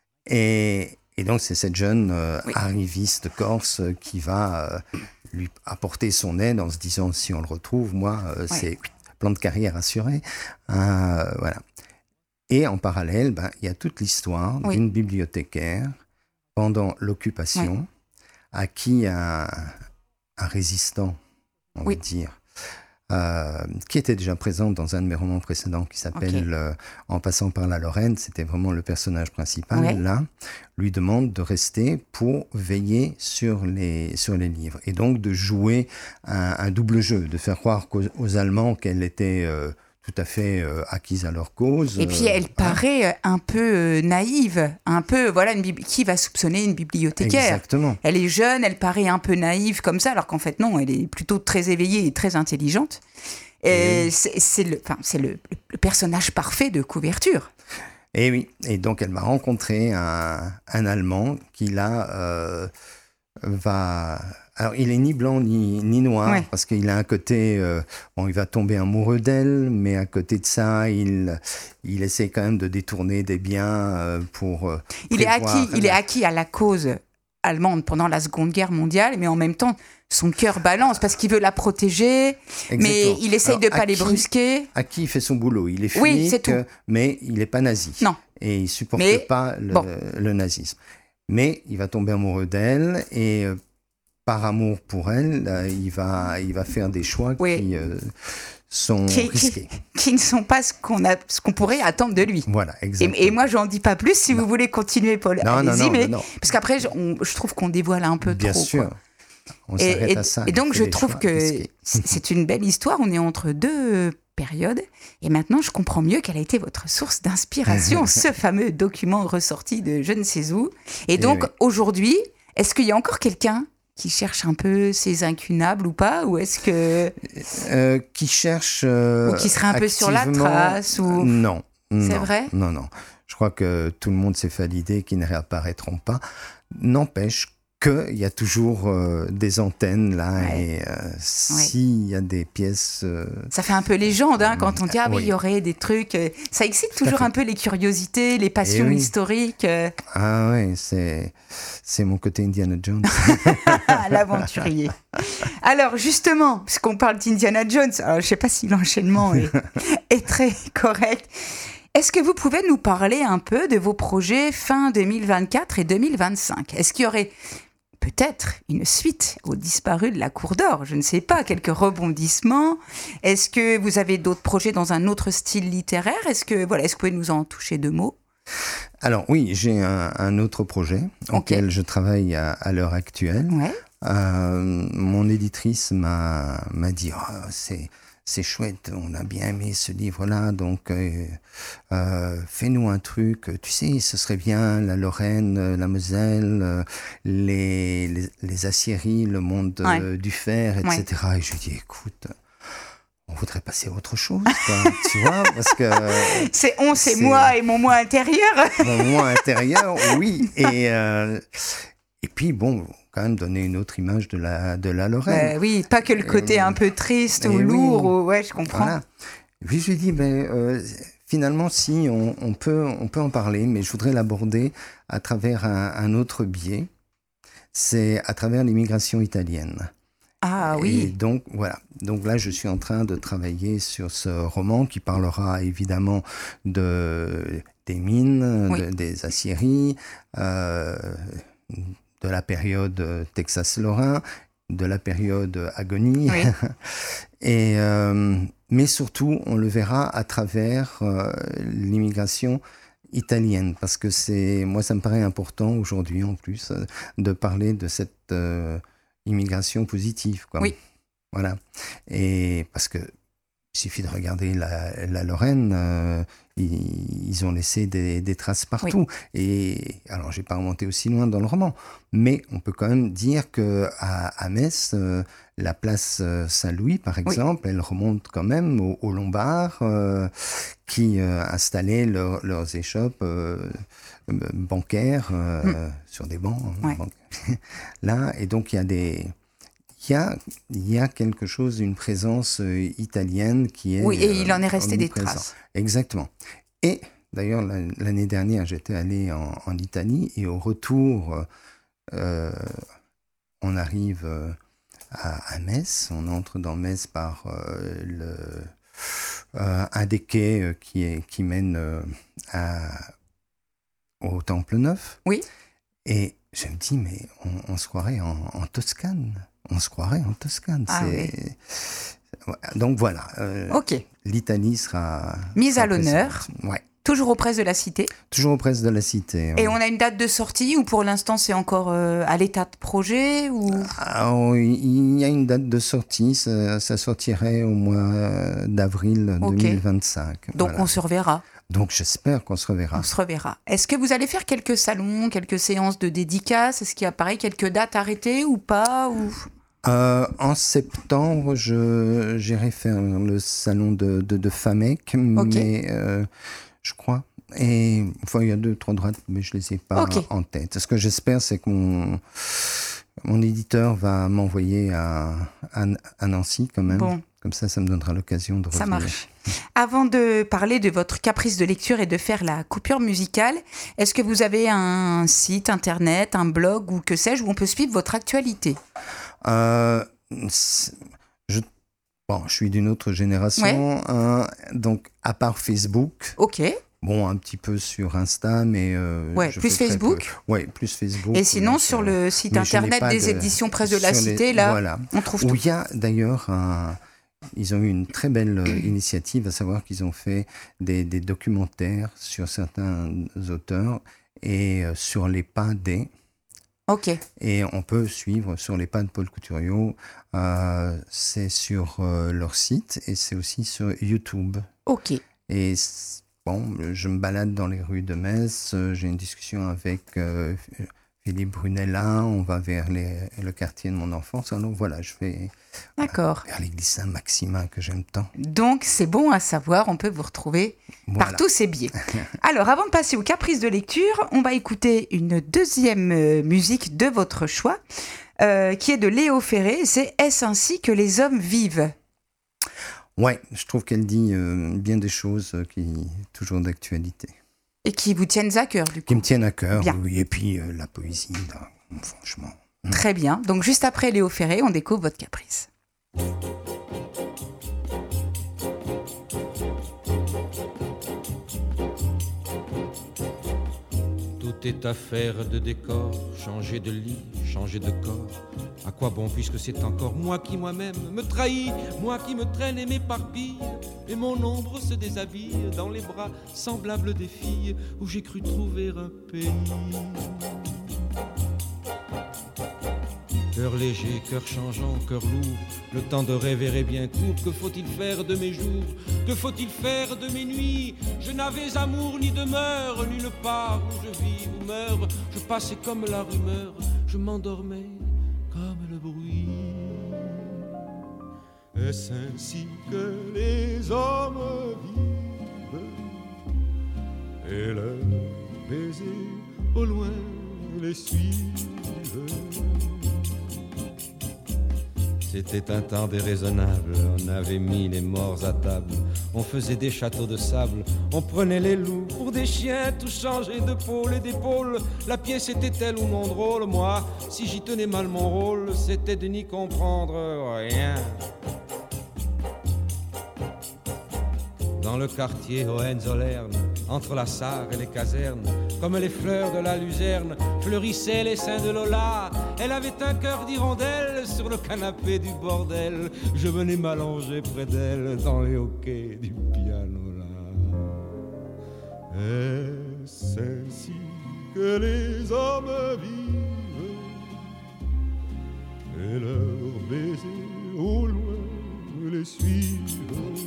Et donc, c'est cette jeune arriviste corse qui va lui apporter son aide en se disant, si on le retrouve, moi, c'est plan de carrière assuré. Voilà. Et en parallèle, il y a toute l'histoire d'une bibliothécaire pendant l'occupation à qui un résistant, on va dire, qui était déjà présente dans un de mes romans précédents qui s'appelle En passant par la Lorraine, c'était vraiment le personnage principal, là, lui demande de rester pour veiller sur les livres. Et donc de jouer un double jeu, de faire croire aux Allemands qu'elle était tout à fait acquise à leur cause. Et puis elle paraît un peu naïve, un peu, qui va soupçonner une bibliothécaire? Exactement. Elle est jeune, elle paraît un peu naïve comme ça, alors qu'en fait non, elle est plutôt très éveillée et très intelligente. Et c'est le personnage parfait de couverture. Et oui, et donc elle va rencontrer un Allemand qui là va... Alors il est ni blanc ni noir, parce qu'il a un côté... il va tomber amoureux d'elle, mais à côté de ça, il essaie quand même de détourner des biens pour... Il est acquis à la cause allemande pendant la Seconde Guerre mondiale, mais en même temps, son cœur balance parce qu'il veut la protéger, Exactement. Mais il essaye de ne pas les brusquer. Aki il fait son boulot, il est flic, mais il n'est pas nazi. Non. Et il ne supporte pas le nazisme. Mais il va tomber amoureux d'elle et par amour pour elle, il va faire des choix qui sont risqués. Qui ne sont pas ce qu'on pourrait attendre de lui. Voilà, exactement. Et moi, j'en dis pas plus. Si vous voulez continuer, Paul, allez-y. Non. Parce qu'après, je trouve qu'on dévoile un peu Bien trop. Bien sûr. Quoi. On s'arrête à ça. Et donc, je trouve que c'est une belle histoire. On est entre deux périodes. Et maintenant, je comprends mieux quelle a été votre source d'inspiration, ce fameux document ressorti de je ne sais où. Et donc, aujourd'hui, est-ce qu'il y a encore quelqu'un qui cherche un peu ses incunables ou pas, ou est-ce que... qui cherche ou qui serait un peu sur la trace ou... Non. C'est vrai ? Non. Je crois que tout le monde s'est fait à l'idée qu'ils ne réapparaîtront pas. N'empêche qu'il y a toujours des antennes là, et s'il y a des pièces... Ça fait un peu légende, quand on dit « il y aurait des trucs... » Ça excite toujours un peu les curiosités, les passions historiques. Ah ouais, c'est mon côté Indiana Jones. L'aventurier. Alors justement, puisqu'on parle d'Indiana Jones, alors, je ne sais pas si l'enchaînement est très correct. Est-ce que vous pouvez nous parler un peu de vos projets fin 2024 et 2025 ? Est-ce qu'il y aurait peut-être une suite aux Disparus de la Cour d'Or ? Je ne sais pas, quelques rebondissements. Est-ce que vous avez d'autres projets dans un autre style littéraire ? Est-ce que vous pouvez nous en toucher 2 mots ? Alors oui, j'ai un autre projet auquel je travaille à l'heure actuelle. Mon éditrice m'a dit c'est chouette, on a bien aimé ce livre-là, donc fais-nous un truc, tu sais, ce serait bien la Lorraine, la Moselle, les aciéries, le monde du fer, etc. Et je lui ai dit, écoute, on voudrait passer à autre chose, quoi, tu vois, parce que... C'est moi et mon moi intérieur. Mon moi intérieur, oui, et puis bon... quand même donner une autre image de la Lorraine. Oui, pas que le côté un peu triste ou lourd. Je comprends. Voilà. Puis je lui ai dit, finalement, si, on peut en parler, mais je voudrais l'aborder à travers un autre biais. C'est à travers l'immigration italienne. Ah oui. Et donc, voilà. Donc là, je suis en train de travailler sur ce roman qui parlera évidemment des mines, des aciéries, de la période Texas-Lorrain, de la période Agonie. Et, mais surtout, on le verra à travers l'immigration italienne, parce que moi, ça me paraît important aujourd'hui, en plus, de parler de cette immigration positive, quoi. Oui. Voilà. Et parce que il suffit de regarder la Lorraine, ils ont laissé des traces partout. Et alors, je n'ai pas remonté aussi loin dans le roman, mais on peut quand même dire qu'à Metz, la place Saint-Louis, par exemple, elle remonte quand même aux Lombards qui installaient leurs échoppes bancaires sur des bancs. Là, et donc il y a il y a quelque chose, une présence italienne qui est... Oui, et il en est resté des traces. Exactement. Et d'ailleurs, l'année dernière, j'étais allé en Italie et au retour, on arrive à Metz. On entre dans Metz par un des quais qui mène au Temple Neuf. Oui. Et je me dis, mais on se croirait en Toscane. On se croirait en Toscane. Donc voilà. L'Italie sera... mise à l'honneur. Ouais. Toujours aux presses de la Cité. Toujours aux presses de la Cité. Et on a une date de sortie ou pour l'instant c'est encore à l'état de projet ou... Il y a une date de sortie. Ça sortirait au mois d'avril 2025. Donc on se reverra. Donc j'espère qu'on se reverra. On se reverra. Est-ce que vous allez faire quelques salons, quelques séances de dédicaces ? Est-ce qu'il y a pareil quelques dates arrêtées ou pas En septembre, j'irai faire le salon de FAMEC, mais je crois. Et enfin, il y a 2-3 dates, mais je ne les ai pas en tête. Ce que j'espère, c'est que mon éditeur va m'envoyer à Nancy quand même. Bon. Comme ça me donnera l'occasion de revenir. Ça marche. Avant de parler de votre caprice de lecture et de faire la coupure musicale, est-ce que vous avez un site internet, un blog ou que sais-je, où on peut suivre votre actualité ? Je suis d'une autre génération, donc à part Facebook. Ok. Bon, un petit peu sur Insta, mais... plus Facebook. Oui, plus Facebook. Et sinon, sur le site internet des éditions Presse de la Cité, là, on trouve tout. Où il y a d'ailleurs ils ont eu une très belle initiative, à savoir qu'ils ont fait des documentaires sur certains auteurs et sur les pas des... Ok. Et on peut suivre sur les pas de Paul Couturiot. C'est sur leur site et c'est aussi sur YouTube. Ok. Et je me balade dans les rues de Metz. J'ai une discussion avec Philippe Brunella. On va vers le quartier de mon enfance. Alors voilà, je vais vers l'église Saint-Maximin que j'aime tant. Donc c'est bon à savoir, on peut vous retrouver par tous ces biais. Alors avant de passer aux caprices de lecture, on va écouter une deuxième musique de votre choix, qui est de Léo Ferré. C'est « Est-ce ainsi que les hommes vivent ?» Ouais, je trouve qu'elle dit bien des choses qui sont toujours d'actualité. Et qui vous tiennent à cœur, du coup. Qui me tiennent à cœur, oui. Et puis la poésie, franchement. Très bien. Donc juste après Léo Ferré, on découvre votre caprice. Tout est affaire de décor, changer de lit, changer de corps. À quoi bon puisque c'est encore moi qui moi-même me trahis, moi qui me traîne et m'éparpille, et mon ombre se déshabille dans les bras semblables des filles où j'ai cru trouver un pays. Cœur léger, cœur changeant, cœur lourd, le temps de rêver est bien court. Que faut-il faire de mes jours? Que faut-il faire de mes nuits? Je n'avais amour ni demeure, nulle part où je vis ou meurs. Je passais comme la rumeur, je m'endormais comme le bruit. Est-ce ainsi que les hommes vivent? Et leurs baisers au loin les suivent. C'était un temps déraisonnable, on avait mis les morts à table, on faisait des châteaux de sable, on prenait les loups pour des chiens, tout changeait de pôle et d'épaule. La pièce était-elle ou non drôle? Moi, si j'y tenais mal mon rôle, c'était de n'y comprendre rien. Dans le quartier Hohenzollern, entre la Sarre et les casernes, comme les fleurs de la luzerne, fleurissaient les seins de Lola. Elle avait un cœur d'hirondelle sur le canapé du bordel. Je venais m'allonger près d'elle dans les hoquets du pianola. Est-ce ainsi que les hommes vivent? Et leurs baisers au loin les suivent.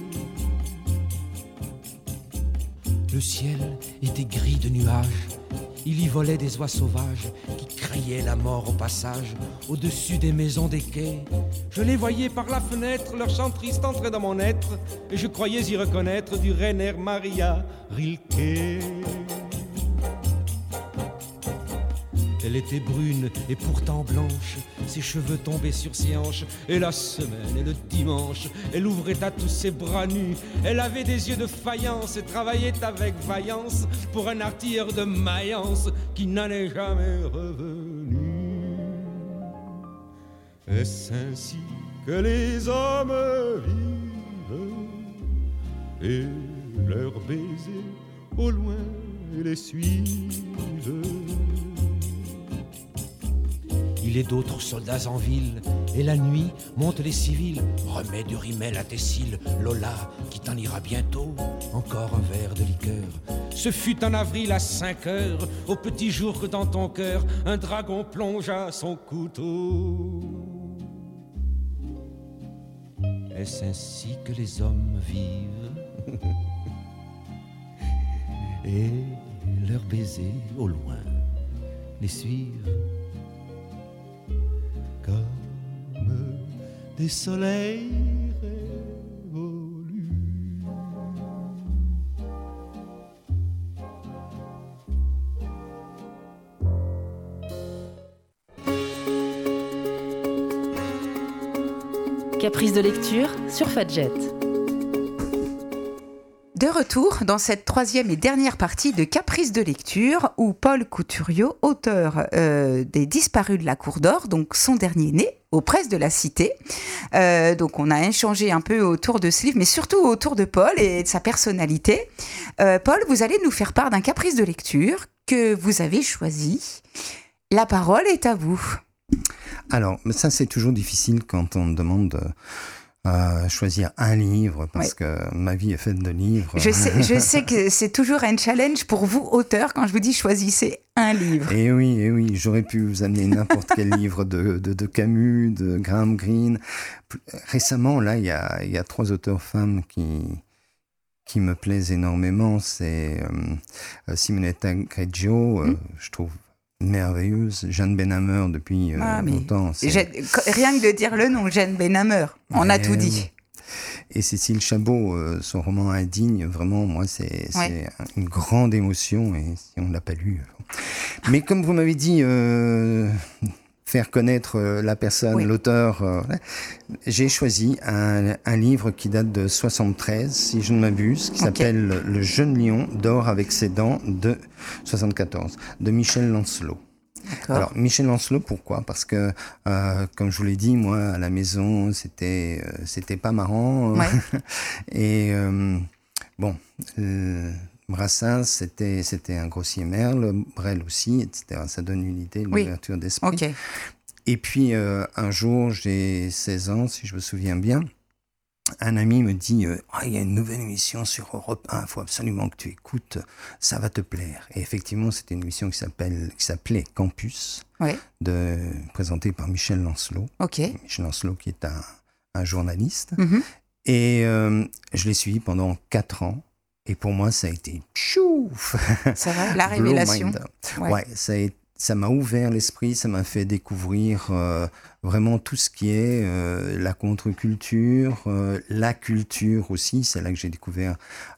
Le ciel était gris de nuages, il y volait des oies sauvages qui criaient la mort au passage, au-dessus des maisons des quais. Je les voyais par la fenêtre, leur chant triste entrait dans mon être, et je croyais y reconnaître du Rainer Maria Rilke. Elle était brune et pourtant blanche, ses cheveux tombaient sur ses hanches, et la semaine et le dimanche, elle ouvrait à tous ses bras nus. Elle avait des yeux de faïence et travaillait avec vaillance pour un artilleur de Mayence qui n'en est jamais revenu. Est-ce ainsi que les hommes vivent? Et leurs baisers au loin les suivent. Il est d'autres soldats en ville, et la nuit montent les civils. Remets du rimel à tes cils, Lola, qui t'en ira bientôt. Encore un verre de liqueur. Ce fut en avril à 5 heures, au petit jour que dans ton cœur, un dragon plongea son couteau. Est-ce ainsi que les hommes vivent? Et leurs baisers au loin les suivent comme des soleils révolus. Caprice de lecture sur Fadjet. De retour dans cette troisième et dernière partie de Caprice de lecture où Paul Couturiot, auteur des Disparus de la Cour d'Or, donc son dernier né, aux presses de la Cité. Donc on a échangé un peu autour de ce livre, mais surtout autour de Paul et de sa personnalité. Paul, vous allez nous faire part d'un caprice de lecture que vous avez choisi. La parole est à vous. Alors, ça c'est toujours difficile quand on me demande choisir un livre, parce que ma vie est faite de livres. Je sais que c'est toujours un challenge pour vous, auteurs, quand je vous dis choisissez un livre. Et oui, j'aurais pu vous amener n'importe quel livre de Camus, de Graham Greene. Récemment, là, il y a 3 auteurs femmes qui me plaisent énormément. C'est Simonetta Greggio, je trouve merveilleuse, Jeanne Benhammer depuis longtemps. Rien que de dire le nom, Jeanne Benhammer, on a tout dit. Et Cécile Chabot, son roman Indigne, vraiment, moi, c'est une grande émotion, et si on ne l'a pas lu... Mais comme vous m'avez dit, faire connaître la personne, l'auteur, j'ai choisi un livre qui date de 73, si je ne m'abuse, qui s'appelle Le jeune lion dort avec ses dents de 74, de Michel Lancelot. D'accord. Alors, Michel Lancelot, pourquoi ? Parce que, comme je vous l'ai dit, moi, à la maison, c'était pas marrant. Ouais. Et Brassens, c'était un grossier merle, Brel aussi, etc. Ça donne une idée de l'ouverture d'esprit. Okay. Et puis, un jour, j'ai 16 ans, si je me souviens bien, un ami me dit il y a une nouvelle émission sur Europe 1, il faut absolument que tu écoutes, ça va te plaire. Et effectivement, c'était une émission qui s'appelait Campus, présentée par Michel Lancelot. Okay. Michel Lancelot qui est un journaliste. Mm-hmm. Et je l'ai suivi pendant 4 ans. Et pour moi, ça a été chouf. Ça va, la révélation. Ça m'a ouvert l'esprit, ça m'a fait découvrir vraiment tout ce qui est la contre-culture, la culture aussi. C'est là que j'ai découvert,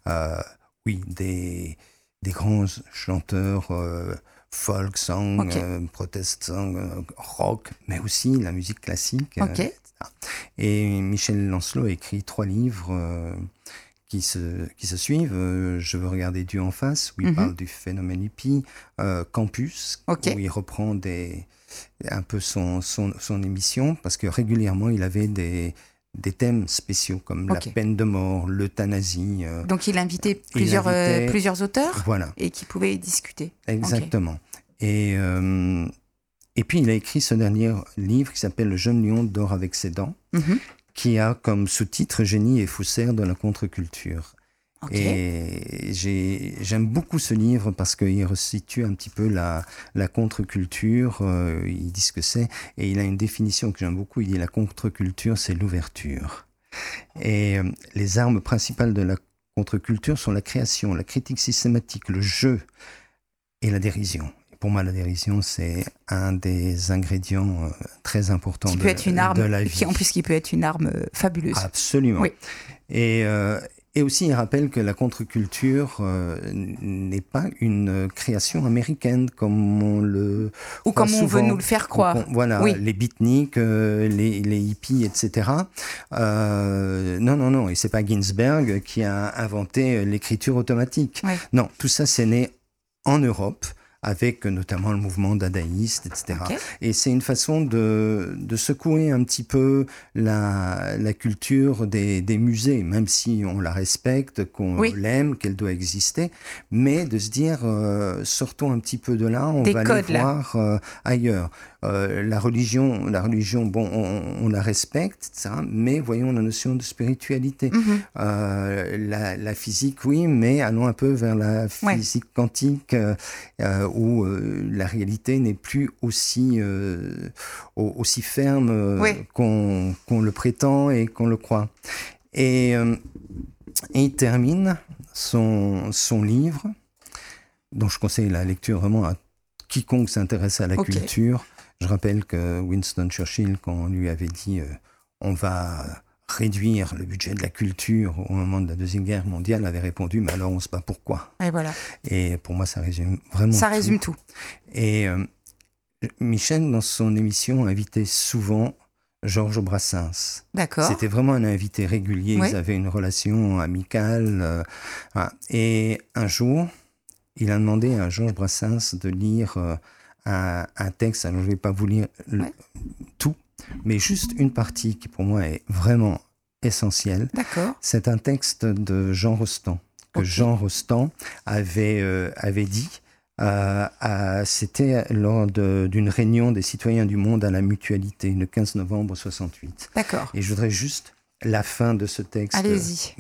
des grands chanteurs folk song, protest song, rock, mais aussi la musique classique. Etc. Et Michel Lancelot a écrit 3 livres qui se suivent. Je veux regarder Dieu en face, où il parle du phénomène hippie. Campus, où il reprend un peu son émission, parce que régulièrement, il avait des thèmes spéciaux, comme la peine de mort, l'euthanasie. Donc, il invitait plusieurs auteurs et qui pouvaient discuter. Exactement. Et puis, il a écrit ce dernier livre qui s'appelle « Le jeune lion dort avec ses dents », qui a comme sous-titre « Génie et faussaire de la contre-culture ». Et j'aime beaucoup ce livre parce qu'il resitue un petit peu la contre-culture, il dit ce que c'est, et il a une définition que j'aime beaucoup, il dit « La contre-culture, c'est l'ouverture ». Et les armes principales de la contre-culture sont la création, la critique systématique, le jeu et la dérision. Pour moi, la dérision, c'est un des ingrédients très importants de la vie. En plus, qui peut être une arme fabuleuse. Absolument. Oui. Et aussi, il rappelle que la contre-culture n'est pas une création américaine, comme on le ou comme on veut nous le faire croire. Les beatniks, les hippies, etc. Non. Et c'est pas Ginsberg qui a inventé l'écriture automatique. Ouais. Non, tout ça, c'est né en Europe, avec notamment le mouvement dadaïste, etc. Et c'est une façon de secouer un petit peu la culture des musées, même si on la respecte, qu'on l'aime, qu'elle doit exister, mais de se dire, sortons un petit peu de là, on va aller voir ailleurs. La religion, bon, on la respecte, etc., mais voyons la notion de spiritualité. La physique, oui, mais allons un peu vers la physique quantique, où la réalité n'est plus aussi ferme qu'on le prétend et qu'on le croit. Et il termine son livre, dont je conseille la lecture vraiment à quiconque s'intéresse à la culture. Je rappelle que Winston Churchill, quand on lui avait dit on va réduire le budget de la culture au moment de la Deuxième Guerre mondiale, avait répondu, mais alors on ne sait pas pourquoi. Et voilà. Et pour moi, ça résume vraiment Ça résume tout. Et Michel, dans son émission, invitait souvent Georges Brassens. D'accord. C'était vraiment un invité régulier. Oui. Ils avaient une relation amicale. Voilà. Et un jour, il a demandé à Georges Brassens de lire un texte. Alors, je ne vais pas vous lire tout, mais juste une partie qui, pour moi, est vraiment essentielle. D'accord. C'est un texte de Jean Rostand, que Jean Rostand avait dit. C'était lors d'une réunion des citoyens du monde à la Mutualité, le 15 novembre 68. D'accord. Et je voudrais juste la fin de ce texte. Allez-y.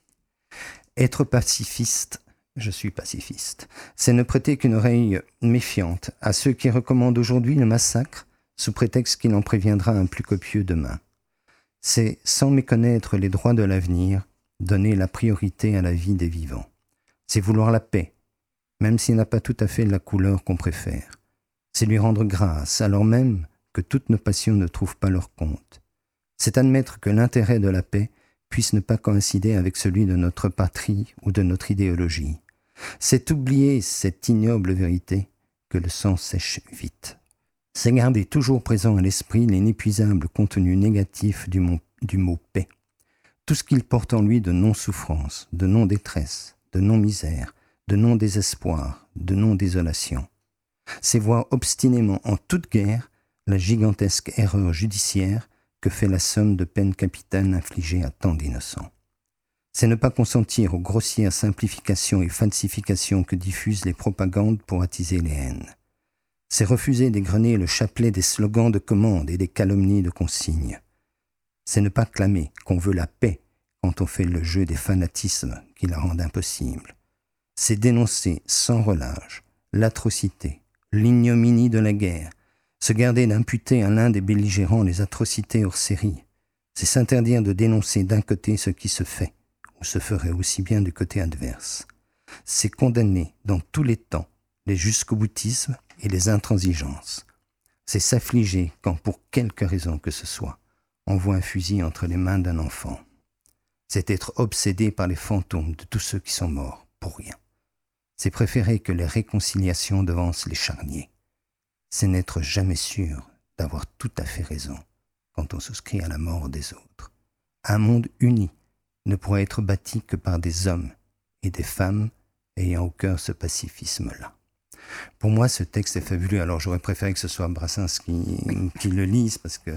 Être pacifiste, je suis pacifiste, c'est ne prêter qu'une oreille méfiante à ceux qui recommandent aujourd'hui le massacre sous prétexte qu'il en préviendra un plus copieux demain. C'est, sans méconnaître les droits de l'avenir, donner la priorité à la vie des vivants. C'est vouloir la paix, même s'il n'a pas tout à fait la couleur qu'on préfère. C'est lui rendre grâce, alors même que toutes nos passions ne trouvent pas leur compte. C'est admettre que l'intérêt de la paix puisse ne pas coïncider avec celui de notre patrie ou de notre idéologie. C'est oublier cette ignoble vérité que le sang sèche vite. C'est garder toujours présent à l'esprit l'inépuisable contenu négatif du mot paix. Tout ce qu'il porte en lui de non-souffrance, de non-détresse, de non-misère, de non-désespoir, de non-désolation. C'est voir obstinément en toute guerre la gigantesque erreur judiciaire que fait la somme de peines capitales infligées à tant d'innocents. C'est ne pas consentir aux grossières simplifications et falsifications que diffusent les propagandes pour attiser les haines. C'est refuser d'égrener le chapelet des slogans de commande et des calomnies de consignes. C'est ne pas clamer qu'on veut la paix quand on fait le jeu des fanatismes qui la rendent impossible. C'est dénoncer sans relâche l'atrocité, l'ignominie de la guerre, se garder d'imputer à l'un des belligérants les atrocités hors série. C'est s'interdire de dénoncer d'un côté ce qui se fait, ou se ferait aussi bien du côté adverse. C'est condamner dans tous les temps les jusqu'au-boutismes et les intransigeances. C'est s'affliger quand, pour quelque raison que ce soit, on voit un fusil entre les mains d'un enfant. C'est être obsédé par les fantômes de tous ceux qui sont morts pour rien. C'est préférer que les réconciliations devancent les charniers. C'est n'être jamais sûr d'avoir tout à fait raison quand on souscrit à la mort des autres. Un monde uni ne pourrait être bâti que par des hommes et des femmes ayant au cœur ce pacifisme-là. Pour moi, ce texte est fabuleux. Alors, j'aurais préféré que ce soit Brassens qui le lise, parce que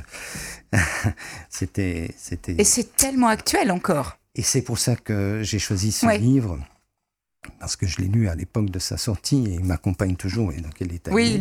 c'était... Et c'est tellement actuel encore. Et c'est pour ça que j'ai choisi ce livre, parce que je l'ai lu à l'époque de sa sortie, et il m'accompagne toujours. Et donc, il est il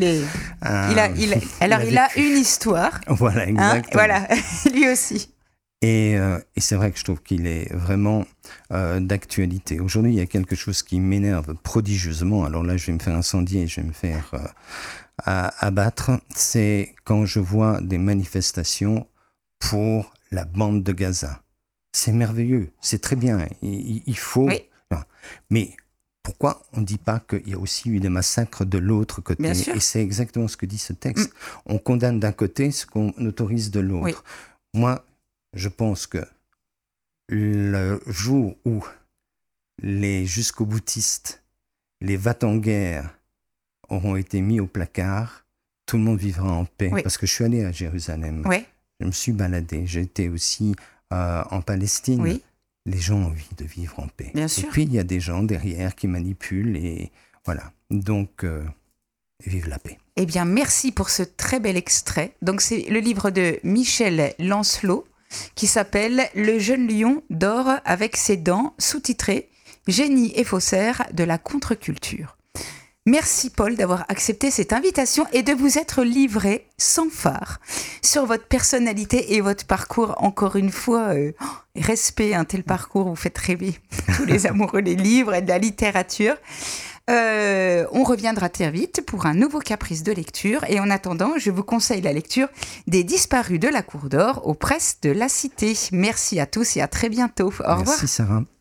a une histoire. Voilà, exactement. Voilà, lui aussi. Et c'est vrai que je trouve qu'il est vraiment d'actualité. Aujourd'hui, il y a quelque chose qui m'énerve prodigieusement. Alors là, je vais me faire incendier et je vais me faire abattre. C'est quand je vois des manifestations pour la bande de Gaza. C'est merveilleux, c'est très bien. Il faut... Oui. Mais pourquoi on ne dit pas qu'il y a aussi eu des massacres de l'autre côté ? Bien sûr. Et c'est exactement ce que dit ce texte. On condamne d'un côté ce qu'on autorise de l'autre. Oui. Moi, je pense que le jour où les jusqu'au-boutistes, les va-t-en-guerre auront été mis au placard, tout le monde vivra en paix. Oui. Parce que je suis allé à Jérusalem. Oui. Je me suis baladé. J'ai été aussi en Palestine. Oui. Les gens ont envie de vivre en paix. Bien sûr. Et puis, il y a des gens derrière qui manipulent. Et voilà. Donc, vive la paix. Eh bien, merci pour ce très bel extrait. Donc, c'est le livre de Michel Lancelot, qui s'appelle « Le jeune lion dort avec ses dents », sous-titré « Génie et faussaire de la contre-culture ». Merci Paul d'avoir accepté cette invitation et de vous être livré sans phare sur votre personnalité et votre parcours. Encore une fois, respect, un tel parcours, vous faites rêver tous les amoureux des livres et de la littérature. On reviendra très vite pour un nouveau caprice de lecture. Et en attendant, je vous conseille la lecture des Disparus de la Cour d'Or aux presses de la Cité. Merci à tous et à très bientôt. Au revoir. Merci Sarah.